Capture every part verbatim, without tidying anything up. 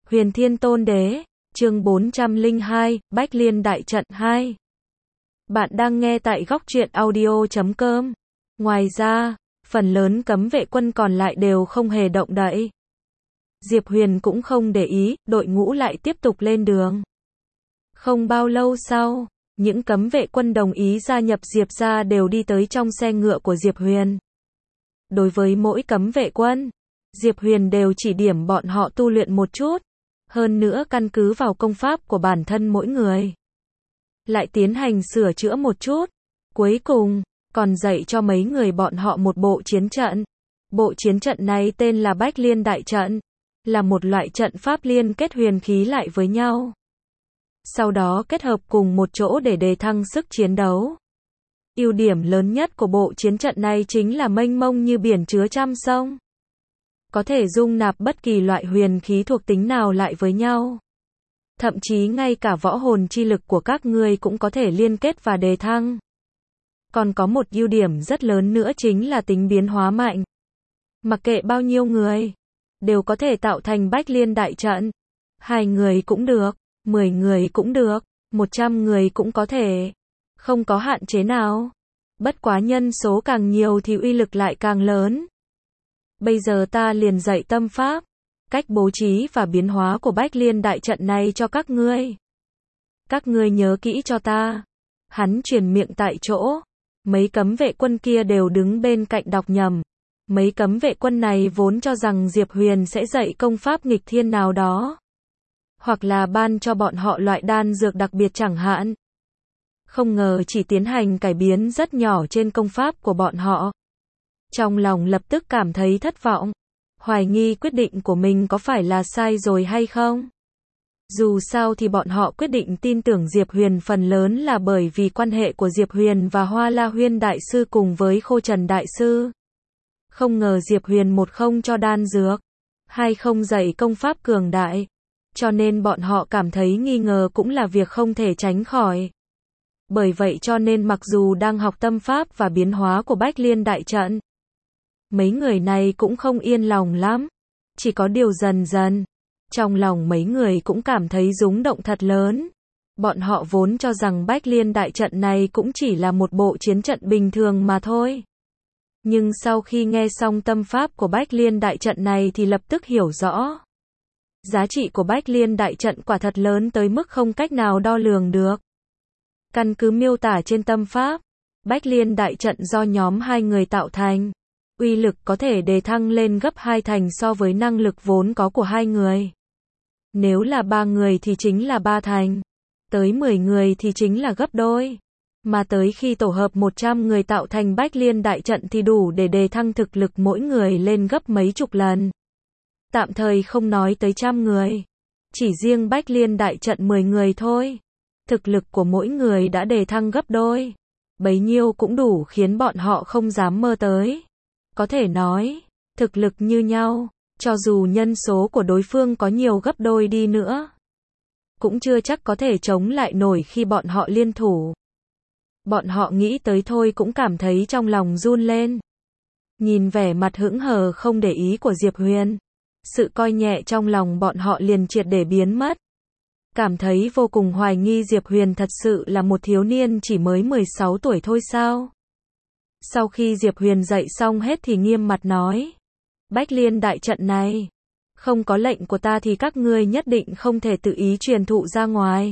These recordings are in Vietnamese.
Huyền Thiên Tôn Đế, chương bốn trăm lẻ hai, Bách Liên Đại Trận hai. Bạn đang nghe tại góc truyện audio chấm com. Ngoài ra, phần lớn cấm vệ quân còn lại đều không hề động đậy. Diệp Huyền cũng không để ý, đội ngũ lại tiếp tục lên đường. Không bao lâu sau, những cấm vệ quân đồng ý gia nhập Diệp gia đều đi tới trong xe ngựa của Diệp Huyền. Đối với mỗi cấm vệ quân, Diệp Huyền đều chỉ điểm bọn họ tu luyện một chút, hơn nữa căn cứ vào công pháp của bản thân mỗi người, lại tiến hành sửa chữa một chút. Cuối cùng, còn dạy cho mấy người bọn họ một bộ chiến trận. Bộ chiến trận này tên là Bách Liên Đại Trận, là một loại trận pháp liên kết huyền khí lại với nhau, sau đó kết hợp cùng một chỗ để đề thăng sức chiến đấu. Ưu điểm lớn nhất của bộ chiến trận này chính là mênh mông như biển chứa trăm sông, có thể dung nạp bất kỳ loại huyền khí thuộc tính nào lại với nhau. Thậm chí ngay cả võ hồn chi lực của các ngươi cũng có thể liên kết và đề thăng. Còn có một ưu điểm rất lớn nữa chính là tính biến hóa mạnh. Mặc kệ bao nhiêu người, đều có thể tạo thành Bách Liên Đại Trận. Hai người cũng được, mười người cũng được, một trăm người cũng có thể. Không có hạn chế nào. Bất quá nhân số càng nhiều thì uy lực lại càng lớn. Bây giờ ta liền dạy tâm pháp, cách bố trí và biến hóa của Bách Liên Đại Trận này cho các ngươi. Các ngươi nhớ kỹ cho ta. Hắn truyền miệng tại chỗ. Mấy cấm vệ quân kia đều đứng bên cạnh đọc nhầm. Mấy cấm vệ quân này vốn cho rằng Diệp Huyền sẽ dạy công pháp nghịch thiên nào đó, hoặc là ban cho bọn họ loại đan dược đặc biệt chẳng hạn. Không ngờ chỉ tiến hành cải biến rất nhỏ trên công pháp của bọn họ. Trong lòng lập tức cảm thấy thất vọng, hoài nghi quyết định của mình có phải là sai rồi hay không. Dù sao thì bọn họ quyết định tin tưởng Diệp Huyền phần lớn là bởi vì quan hệ của Diệp Huyền và Hoa La Huyên Đại Sư cùng với Khô Trần Đại Sư. Không ngờ Diệp Huyền một không cho đan dược, hai không dạy công pháp cường đại, cho nên bọn họ cảm thấy nghi ngờ cũng là việc không thể tránh khỏi. Bởi vậy cho nên mặc dù đang học tâm pháp và biến hóa của Bách Liên Đại Trận, mấy người này cũng không yên lòng lắm. Chỉ có điều dần dần, trong lòng mấy người cũng cảm thấy rúng động thật lớn. Bọn họ vốn cho rằng Bách Liên Đại Trận này cũng chỉ là một bộ chiến trận bình thường mà thôi. Nhưng sau khi nghe xong tâm pháp của Bách Liên Đại Trận này thì lập tức hiểu rõ. Giá trị của Bách Liên Đại Trận quả thật lớn tới mức không cách nào đo lường được. Căn cứ miêu tả trên tâm pháp, Bách Liên Đại Trận do nhóm hai người tạo thành, uy lực có thể đề thăng lên gấp hai thành so với năng lực vốn có của hai người. Nếu là ba người thì chính là ba thành, tới mười người thì chính là gấp đôi. Mà tới khi tổ hợp một trăm người tạo thành Bách Liên Đại Trận thì đủ để đề thăng thực lực mỗi người lên gấp mấy chục lần. Tạm thời không nói tới trăm người, chỉ riêng Bách Liên Đại Trận mười người thôi, thực lực của mỗi người đã đề thăng gấp đôi. Bấy nhiêu cũng đủ khiến bọn họ không dám mơ tới. Có thể nói, thực lực như nhau, cho dù nhân số của đối phương có nhiều gấp đôi đi nữa, cũng chưa chắc có thể chống lại nổi khi bọn họ liên thủ. Bọn họ nghĩ tới thôi cũng cảm thấy trong lòng run lên. Nhìn vẻ mặt hững hờ không để ý của Diệp Huyền, sự coi nhẹ trong lòng bọn họ liền triệt để biến mất. Cảm thấy vô cùng hoài nghi Diệp Huyền thật sự là một thiếu niên chỉ mới mười sáu tuổi thôi sao. Sau khi Diệp Huyền dạy xong hết thì nghiêm mặt nói, Bách Liên Đại Trận này, không có lệnh của ta thì các ngươi nhất định không thể tự ý truyền thụ ra ngoài.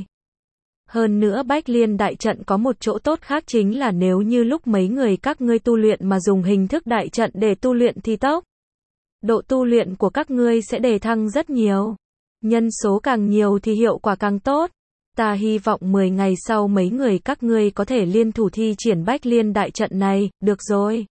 Hơn nữa Bách Liên Đại Trận có một chỗ tốt khác chính là nếu như lúc mấy người các ngươi tu luyện mà dùng hình thức đại trận để tu luyện thì tốc độ tu luyện của các ngươi sẽ đề thăng rất nhiều. Nhân số càng nhiều thì hiệu quả càng tốt. Ta hy vọng mười ngày sau mấy người các ngươi có thể liên thủ thi triển Bách Liên Đại Trận này. Được rồi,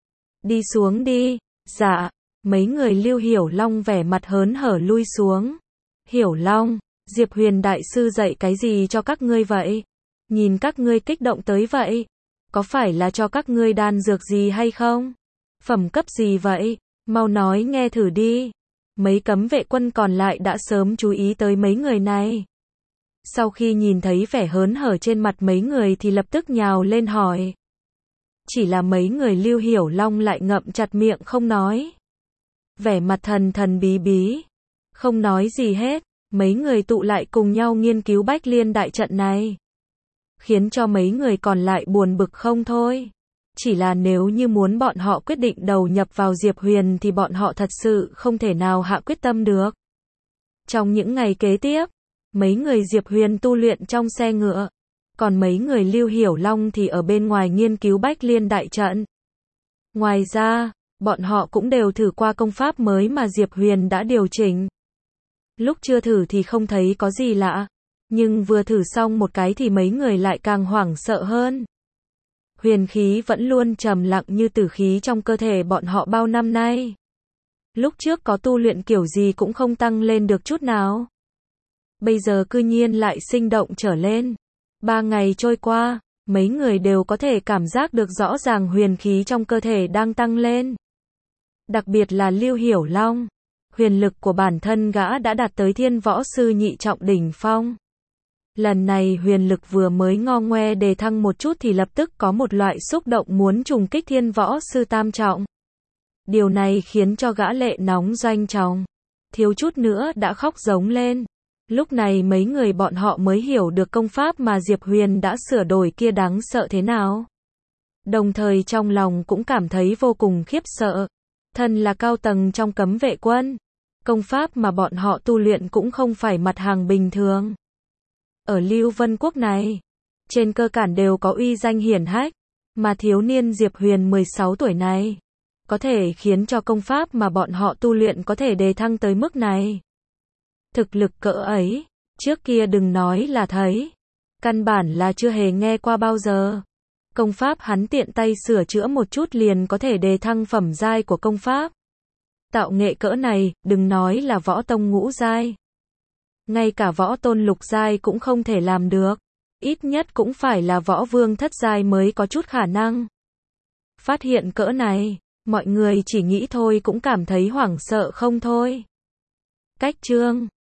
đi xuống đi. Dạ. Mấy người Lưu Hiểu Long vẻ mặt hớn hở lui xuống. Hiểu Long, Diệp Huyền Đại Sư dạy cái gì cho các ngươi vậy? Nhìn các ngươi kích động tới vậy, có phải là cho các ngươi đan dược gì hay không? Phẩm cấp gì vậy? Mau nói nghe thử đi. Mấy cấm vệ quân còn lại đã sớm chú ý tới mấy người này. Sau khi nhìn thấy vẻ hớn hở trên mặt mấy người thì lập tức nhào lên hỏi. Chỉ là mấy người Lưu Hiểu Long lại ngậm chặt miệng không nói. Vẻ mặt thần thần bí bí, không nói gì hết. mấy người tụ lại cùng nhau nghiên cứu Bách Liên đại trận này. Khiến cho mấy người còn lại buồn bực không thôi. Chỉ là nếu như muốn bọn họ quyết định đầu nhập vào Diệp Huyền thì bọn họ thật sự không thể nào hạ quyết tâm được. Trong những ngày kế tiếp, mấy người Diệp Huyền tu luyện trong xe ngựa. Còn mấy người Lưu Hiểu Long thì ở bên ngoài nghiên cứu Bách Liên đại trận. Ngoài ra, bọn họ cũng đều thử qua công pháp mới mà Diệp Huyền đã điều chỉnh. Lúc chưa thử thì không thấy có gì lạ. Nhưng vừa thử xong một cái thì mấy người lại càng hoảng sợ hơn. Huyền khí vẫn luôn trầm lặng như tử khí trong cơ thể bọn họ bao năm nay. Lúc trước có tu luyện kiểu gì cũng không tăng lên được chút nào. Bây giờ cư nhiên lại sinh động trở lên. Ba ngày trôi qua, mấy người đều có thể cảm giác được rõ ràng huyền khí trong cơ thể đang tăng lên. Đặc biệt là Lưu Hiểu Long. Huyền lực của bản thân gã đã đạt tới thiên võ sư nhị trọng đỉnh phong. Lần này huyền lực vừa mới ngo ngoe đề thăng một chút thì lập tức có một loại xúc động muốn trùng kích thiên võ sư tam trọng. Điều này khiến cho gã lệ nóng doanh trọng. Thiếu chút nữa đã khóc giống lên. Lúc này mấy người bọn họ mới hiểu được công pháp mà Diệp Huyền đã sửa đổi kia đáng sợ thế nào. Đồng thời trong lòng cũng cảm thấy vô cùng khiếp sợ. Thân là cao tầng trong cấm vệ quân. Công pháp mà bọn họ tu luyện cũng không phải mặt hàng bình thường. Ở Lưu Vân Quốc này, trên cơ bản đều có uy danh hiển hách, mà thiếu niên Diệp Huyền mười sáu tuổi này, có thể khiến cho công pháp mà bọn họ tu luyện có thể đề thăng tới mức này. Thực lực cỡ ấy, trước kia đừng nói là thấy, căn bản là chưa hề nghe qua bao giờ. Công pháp hắn tiện tay sửa chữa một chút liền có thể đề thăng phẩm giai của công pháp. Tạo nghệ cỡ này, đừng nói là võ tông ngũ giai. Ngay cả võ tôn lục giai cũng không thể làm được. Ít nhất cũng phải là võ vương thất giai mới có chút khả năng. Phát hiện cỡ này, mọi người chỉ nghĩ thôi cũng cảm thấy hoảng sợ không thôi. Cách chương